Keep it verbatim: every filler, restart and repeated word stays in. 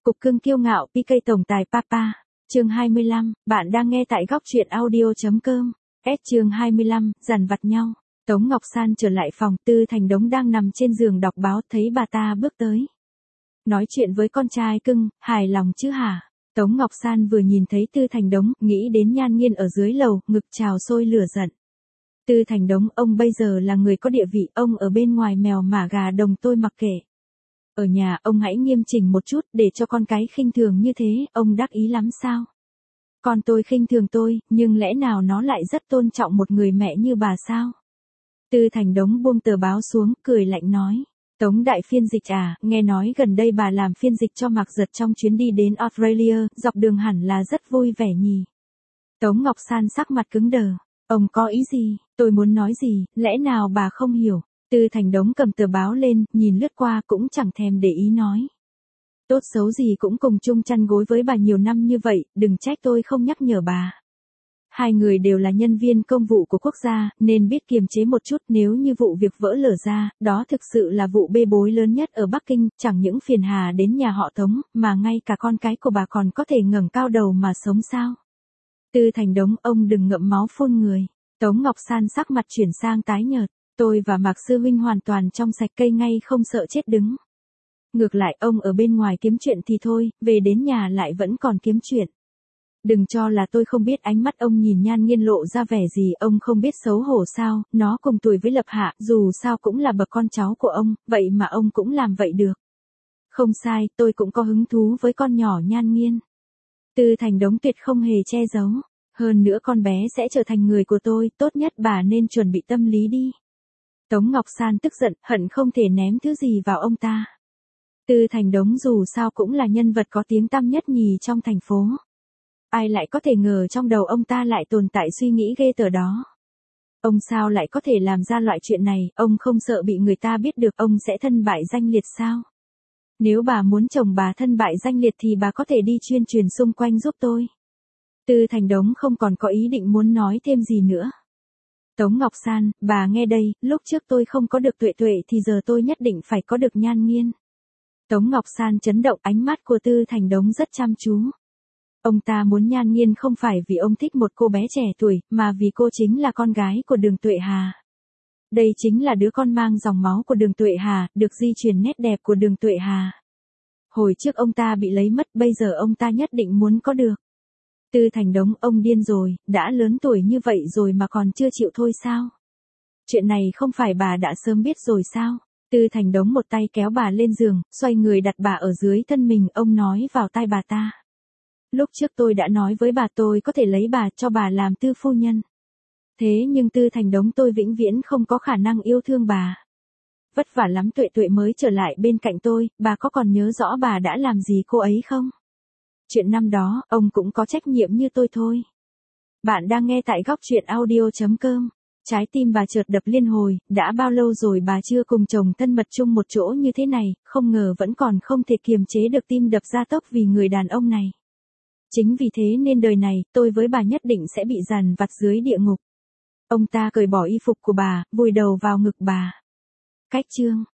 Cục cưng kiêu ngạo pê ca tổng tài Papa. Chương hai mươi lăm, bạn đang nghe tại góc truyện audio.com. S chương hai mươi lăm, dằn vặt nhau. Tống Ngọc San trở lại phòng, Tư Thành Đống đang nằm trên giường đọc báo, thấy bà ta bước tới. Nói chuyện với con trai cưng, hài lòng chứ hả? Tống Ngọc San vừa nhìn thấy Tư Thành Đống, nghĩ đến Nhan Nghiên ở dưới lầu, ngực trào sôi lửa giận. Tư Thành Đống, ông bây giờ là người có địa vị, ông ở bên ngoài mèo mả gà đồng tôi mặc kệ. Ở nhà, ông hãy nghiêm chỉnh một chút, để cho con cái khinh thường như thế, ông đắc ý lắm sao? Con tôi khinh thường tôi, nhưng lẽ nào nó lại rất tôn trọng một người mẹ như bà sao? Tư Thành Đống buông tờ báo xuống, cười lạnh nói. Tống đại phiên dịch à, nghe nói gần đây bà làm phiên dịch cho Mạc Giật trong chuyến đi đến Australia, dọc đường hẳn là rất vui vẻ nhỉ. Tống Ngọc San sắc mặt cứng đờ. Ông có ý gì, tôi muốn nói gì, lẽ nào bà không hiểu? Tư Thành Đống cầm tờ báo lên, nhìn lướt qua cũng chẳng thèm để ý nói. Tốt xấu gì cũng cùng chung chăn gối với bà nhiều năm như vậy, đừng trách tôi không nhắc nhở bà. Hai người đều là nhân viên công vụ của quốc gia, nên biết kiềm chế một chút, nếu như vụ việc vỡ lở ra, đó thực sự là vụ bê bối lớn nhất ở Bắc Kinh, chẳng những phiền hà đến nhà họ Tống, mà ngay cả con cái của bà còn có thể ngẩng cao đầu mà sống sao. Tư Thành Đống, ông đừng ngậm máu phun người. Tống Ngọc San sắc mặt chuyển sang tái nhợt. Tôi và Mạc Sư Huynh hoàn toàn trong sạch, cây ngay không sợ chết đứng. Ngược lại ông ở bên ngoài kiếm chuyện thì thôi, về đến nhà lại vẫn còn kiếm chuyện. Đừng cho là tôi không biết ánh mắt ông nhìn Nhan Nghiên lộ ra vẻ gì, ông không biết xấu hổ sao, nó cùng tuổi với Lập Hạ, dù sao cũng là bậc con cháu của ông, vậy mà ông cũng làm vậy được. Không sai, tôi cũng có hứng thú với con nhỏ Nhan Nghiên. Tư Thành Đống tuyệt không hề che giấu. Hơn nữa con bé sẽ trở thành người của tôi, tốt nhất bà nên chuẩn bị tâm lý đi. Tống Ngọc San tức giận, hận không thể ném thứ gì vào ông ta. Tư Thành Đống dù sao cũng là nhân vật có tiếng tăm nhất nhì trong thành phố. Ai lại có thể ngờ trong đầu ông ta lại tồn tại suy nghĩ ghê tởm đó. Ông sao lại có thể làm ra loại chuyện này, ông không sợ bị người ta biết được ông sẽ thân bại danh liệt sao? Nếu bà muốn chồng bà thân bại danh liệt thì bà có thể đi chuyên truyền xung quanh giúp tôi. Tư Thành Đống không còn có ý định muốn nói thêm gì nữa. Tống Ngọc San, bà nghe đây, lúc trước tôi không có được Tuệ Tuệ thì giờ tôi nhất định phải có được Nhan Nghiên. Tống Ngọc San chấn động, ánh mắt của Tư Thành Đống rất chăm chú. Ông ta muốn Nhan Nghiên không phải vì ông thích một cô bé trẻ tuổi, mà vì cô chính là con gái của Đường Tuệ Hà. Đây chính là đứa con mang dòng máu của Đường Tuệ Hà, được di truyền nét đẹp của Đường Tuệ Hà. Hồi trước ông ta bị lấy mất, bây giờ ông ta nhất định muốn có được. Tư Thành Đống, ông điên rồi, đã lớn tuổi như vậy rồi mà còn chưa chịu thôi sao? Chuyện này không phải bà đã sớm biết rồi sao? Tư Thành Đống một tay kéo bà lên giường, xoay người đặt bà ở dưới thân mình, ông nói vào tai bà ta. Lúc trước tôi đã nói với bà tôi có thể lấy bà cho bà làm tư phu nhân. Thế nhưng Tư Thành Đống, tôi vĩnh viễn không có khả năng yêu thương bà. Vất vả lắm Tuệ Tuệ mới trở lại bên cạnh tôi, bà có còn nhớ rõ bà đã làm gì cô ấy không? Chuyện năm đó, ông cũng có trách nhiệm như tôi thôi. Bạn đang nghe tại góc truyện audio.com. Trái tim bà chợt đập liên hồi, đã bao lâu rồi bà chưa cùng chồng thân mật chung một chỗ như thế này, không ngờ vẫn còn không thể kiềm chế được tim đập ra tốc vì người đàn ông này. Chính vì thế nên đời này, tôi với bà nhất định sẽ bị dằn vặt dưới địa ngục. Ông ta cởi bỏ y phục của bà, vùi đầu vào ngực bà. Cách chương.